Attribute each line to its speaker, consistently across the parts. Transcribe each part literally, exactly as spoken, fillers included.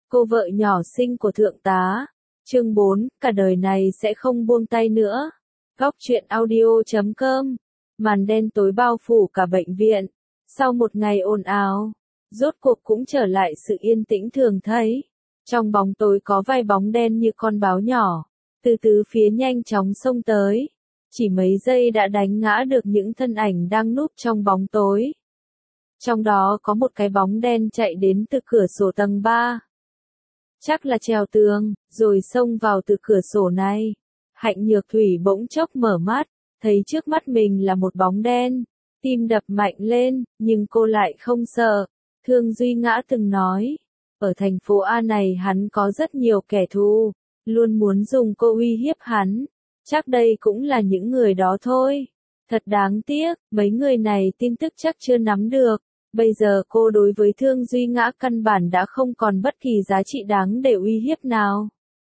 Speaker 1: cô vợ nhỏ xinh của thượng tá. Chương bốn, cả đời này sẽ không buông tay nữa. Góc truyện audio chấm com. Màn đen tối bao phủ cả bệnh viện. Sau một ngày ồn ào, rốt cuộc cũng trở lại sự yên tĩnh thường thấy. Trong bóng tối có vài bóng đen như con báo nhỏ, từ tứ phía nhanh chóng xông tới. Chỉ mấy giây đã đánh ngã được những thân ảnh đang núp trong bóng tối. Trong đó có một cái bóng đen chạy đến từ cửa sổ tầng ba. Chắc là trèo tường, rồi xông vào từ cửa sổ này. Hạnh Nhược Thủy bỗng chốc mở mắt, thấy trước mắt mình là một bóng đen. Tim đập mạnh lên, nhưng cô lại không sợ. Thương Duy Ngã từng nói, ở thành phố A này hắn có rất nhiều kẻ thù, luôn muốn dùng cô uy hiếp hắn. Chắc đây cũng là những người đó thôi. Thật đáng tiếc, mấy người này tin tức chắc chưa nắm được. Bây giờ cô đối với Thương Duy Ngã căn bản đã không còn bất kỳ giá trị đáng để uy hiếp nào.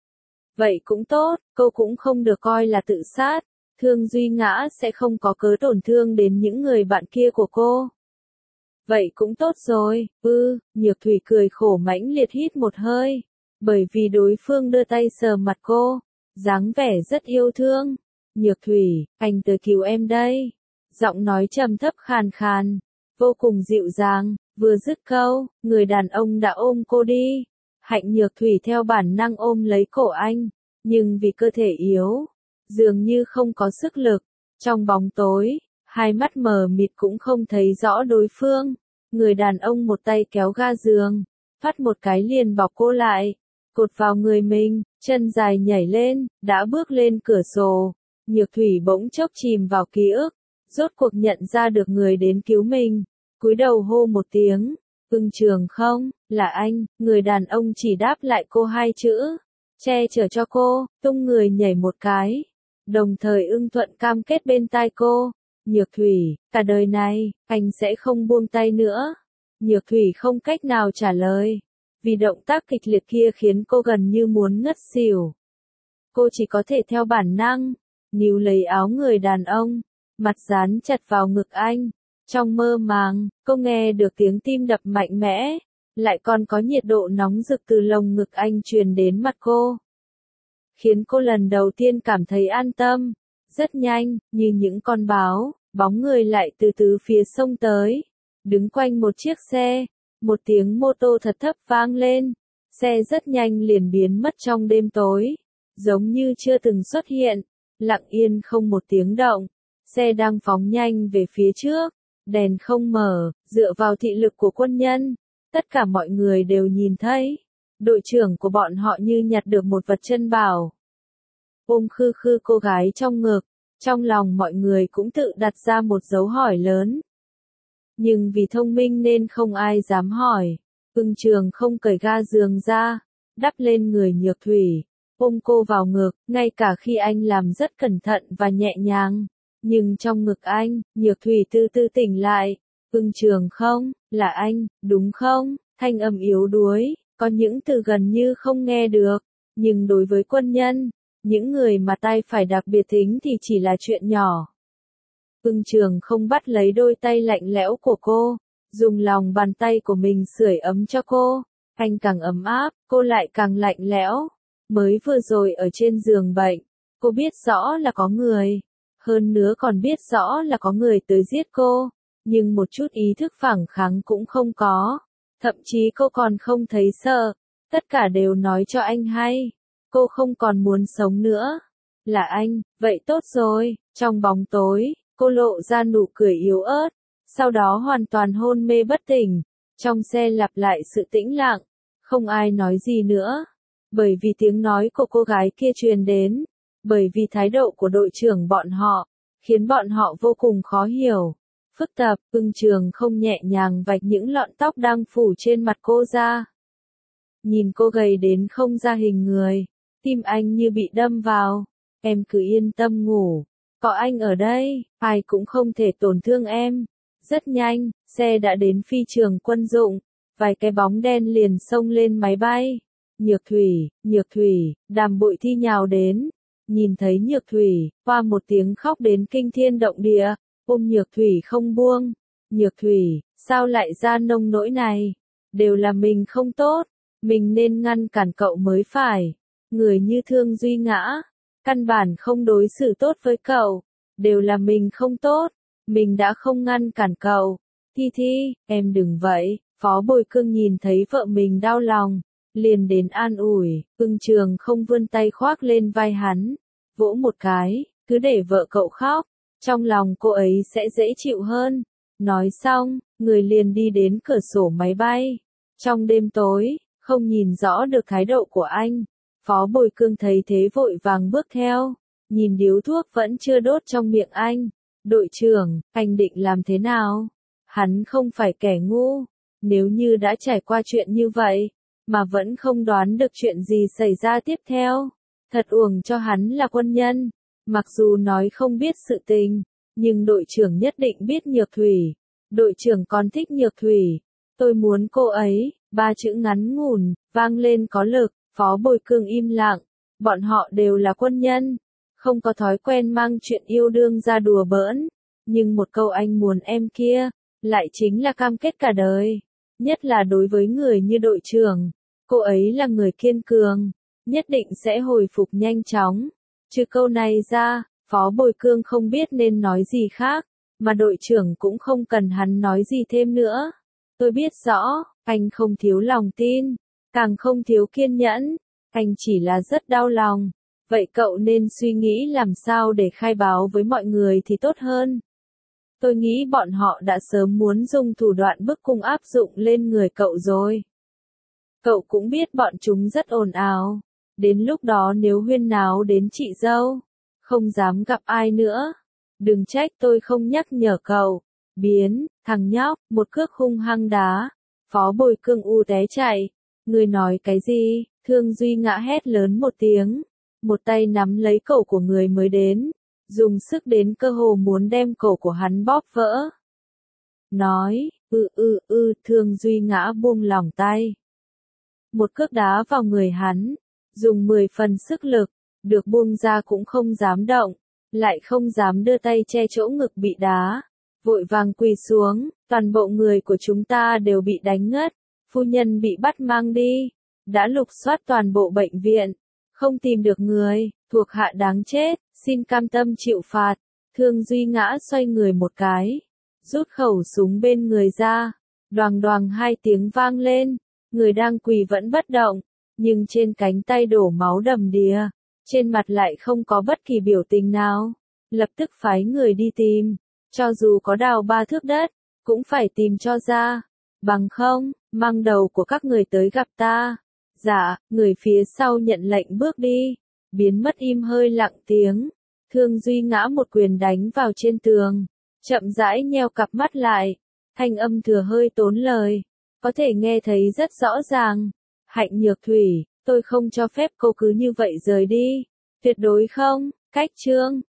Speaker 1: Vậy cũng tốt, cô cũng không được coi là tự sát. Thương Duy Ngã sẽ không có cớ tổn thương đến những người bạn kia của cô. Vậy cũng tốt rồi, ư, Nhược Thủy cười khổ mãnh liệt hít một hơi. Bởi vì đối phương đưa tay sờ mặt cô, dáng vẻ rất yêu thương. Nhược Thủy, anh tới cứu em đây. Giọng nói trầm thấp khàn khàn, vô cùng dịu dàng, vừa dứt câu, người đàn ông đã ôm cô đi. Hạnh Nhược Thủy theo bản năng ôm lấy cổ anh, nhưng vì cơ thể yếu, dường như không có sức lực. Trong bóng tối, hai mắt mờ mịt cũng không thấy rõ đối phương. Người đàn ông một tay kéo ga giường, phát một cái liền bọc cô lại, cột vào người mình, chân dài nhảy lên, đã bước lên cửa sổ. Nhược Thủy bỗng chốc chìm vào ký ức, rốt cuộc nhận ra được người đến cứu mình, cúi đầu hô một tiếng, Ưng Trường không, là anh. Người đàn ông chỉ đáp lại cô hai chữ, che chở cho cô, tung người nhảy một cái, đồng thời ưng thuận cam kết bên tai cô, Nhược Thủy, cả đời này, anh sẽ không buông tay nữa. Nhược Thủy không cách nào trả lời, vì động tác kịch liệt kia khiến cô gần như muốn ngất xỉu. Cô chỉ có thể theo bản năng, níu lấy áo người đàn ông, mặt dán chặt vào ngực anh. Trong mơ màng, cô nghe được tiếng tim đập mạnh mẽ, lại còn có nhiệt độ nóng rực từ lồng ngực anh truyền đến mặt cô. Khiến cô lần đầu tiên cảm thấy an tâm. Rất nhanh, như những con báo, bóng người lại từ từ phía sông tới, đứng quanh một chiếc xe. Một tiếng mô tô thật thấp vang lên, xe rất nhanh liền biến mất trong đêm tối, giống như chưa từng xuất hiện, lặng yên không một tiếng động. Xe đang phóng nhanh về phía trước, đèn không mở, dựa vào thị lực của quân nhân, tất cả mọi người đều nhìn thấy. Đội trưởng của bọn họ như nhặt được một vật chân bảo, ôm khư khư cô gái trong ngực. Trong lòng mọi người cũng tự đặt ra một dấu hỏi lớn. Nhưng vì thông minh nên không ai dám hỏi. Ưng Trường không cởi ga giường ra, đắp lên người Nhược Thủy, ôm cô vào ngực, ngay cả khi anh làm rất cẩn thận và nhẹ nhàng. Nhưng trong ngực anh, Nhược Thủy từ từ tỉnh lại. Ưng Trường không, là anh, đúng không? Thanh âm yếu đuối, có những từ gần như không nghe được. Nhưng đối với quân nhân, những người mà tai phải đặc biệt thính thì chỉ là chuyện nhỏ. Ưng Trường không bắt lấy đôi tay lạnh lẽo của cô, dùng lòng bàn tay của mình sưởi ấm cho cô. Anh càng ấm áp, cô lại càng lạnh lẽo. Mới vừa rồi ở trên giường bệnh, cô biết rõ là có người. Hơn nữa còn biết rõ là có người tới giết cô. Nhưng một chút ý thức phản kháng cũng không có. Thậm chí cô còn không thấy sợ. Tất cả đều nói cho anh hay. Cô không còn muốn sống nữa. Là anh, vậy tốt rồi. Trong bóng tối, cô lộ ra nụ cười yếu ớt. Sau đó hoàn toàn hôn mê bất tỉnh. Trong xe lặp lại sự tĩnh lặng. Không ai nói gì nữa. Bởi vì tiếng nói của cô gái kia truyền đến. Bởi vì thái độ của đội trưởng bọn họ, khiến bọn họ vô cùng khó hiểu. Phức tạp, Ưng Trường không nhẹ nhàng vạch những lọn tóc đang phủ trên mặt cô ra. Nhìn cô gầy đến không ra hình người. Tim anh như bị đâm vào. Em cứ yên tâm ngủ. Có anh ở đây, ai cũng không thể tổn thương em. Rất nhanh, xe đã đến phi trường quân dụng. Vài cái bóng đen liền xông lên máy bay. Nhược Thủy, Nhược Thủy, Đàm Bội Thi nhào đến. Nhìn thấy Nhược Thủy, qua một tiếng khóc đến kinh thiên động địa. Ôm Nhược Thủy không buông. Nhược Thủy, sao lại ra nông nỗi này? Đều là mình không tốt. Mình nên ngăn cản cậu mới phải. Người như Thương Duy Ngã, căn bản không đối xử tốt với cậu. Đều là mình không tốt. Mình đã không ngăn cản cậu. Thi Thi, em đừng vậy. Phó Bồi Cương nhìn thấy vợ mình đau lòng, liền đến an ủi. Ưng Trường không vươn tay khoác lên vai hắn, vỗ một cái, cứ để vợ cậu khóc, trong lòng cô ấy sẽ dễ chịu hơn. Nói xong, người liền đi đến cửa sổ máy bay. Trong đêm tối, không nhìn rõ được thái độ của anh. Phó Bồi Cương thấy thế vội vàng bước theo, nhìn điếu thuốc vẫn chưa đốt trong miệng anh. Đội trưởng, anh định làm thế nào? Hắn không phải kẻ ngu. Nếu như đã trải qua chuyện như vậy, mà vẫn không đoán được chuyện gì xảy ra tiếp theo, thật uổng cho hắn là quân nhân. Mặc dù nói không biết sự tình, nhưng đội trưởng nhất định biết Nhược Thủy. Đội trưởng còn thích Nhược Thủy. Tôi muốn cô ấy, ba chữ ngắn ngủn, vang lên có lực. Phó Bồi Cương im lặng. Bọn họ đều là quân nhân, không có thói quen mang chuyện yêu đương ra đùa bỡn. Nhưng một câu anh muốn em kia, lại chính là cam kết cả đời. Nhất là đối với người như đội trưởng, cô ấy là người kiên cường, nhất định sẽ hồi phục nhanh chóng. Trừ câu này ra, Phó Bồi Cương không biết nên nói gì khác, mà đội trưởng cũng không cần hắn nói gì thêm nữa. Tôi biết rõ, anh không thiếu lòng tin, càng không thiếu kiên nhẫn, anh chỉ là rất đau lòng. Vậy cậu nên suy nghĩ làm sao để khai báo với mọi người thì tốt hơn. Tôi nghĩ bọn họ đã sớm muốn dùng thủ đoạn bức cung áp dụng lên người cậu rồi. Cậu cũng biết bọn chúng rất ồn ào. Đến lúc đó nếu huyên náo đến chị dâu, không dám gặp ai nữa. Đừng trách tôi không nhắc nhở cậu. Biến, thằng nhóc, một cước hung hăng đá. Phó Bồi Cương u té chạy. Người nói cái gì? Thương Duy Ngã hét lớn một tiếng. Một tay nắm lấy cổ của người mới đến, dùng sức đến cơ hồ muốn đem cổ của hắn bóp vỡ. Nói, ư ư ư, Thương Duy Ngã buông lỏng tay. Một cước đá vào người hắn, dùng mười phần sức lực, được buông ra cũng không dám động, lại không dám đưa tay che chỗ ngực bị đá. Vội vàng quỳ xuống, toàn bộ người của chúng ta đều bị đánh ngất, phu nhân bị bắt mang đi, đã lục soát toàn bộ bệnh viện. Không tìm được người, thuộc hạ đáng chết, xin cam tâm chịu phạt. Thương Duy Ngã xoay người một cái, rút khẩu súng bên người ra, đoàng đoàng hai tiếng vang lên, người đang quỳ vẫn bất động, nhưng trên cánh tay đổ máu đầm đìa, trên mặt lại không có bất kỳ biểu tình nào. Lập tức phái người đi tìm, cho dù có đào ba thước đất, cũng phải tìm cho ra, bằng không, mang đầu của các người tới gặp ta. Dạ, người phía sau nhận lệnh bước đi, biến mất im hơi lặng tiếng. Thương Duy Ngã một quyền đánh vào trên tường, chậm rãi nheo cặp mắt lại, thanh âm thừa hơi tốn lời, có thể nghe thấy rất rõ ràng. Hạnh Nhược Thủy, tôi không cho phép cô cứ như vậy rời đi, tuyệt đối không. Cách chương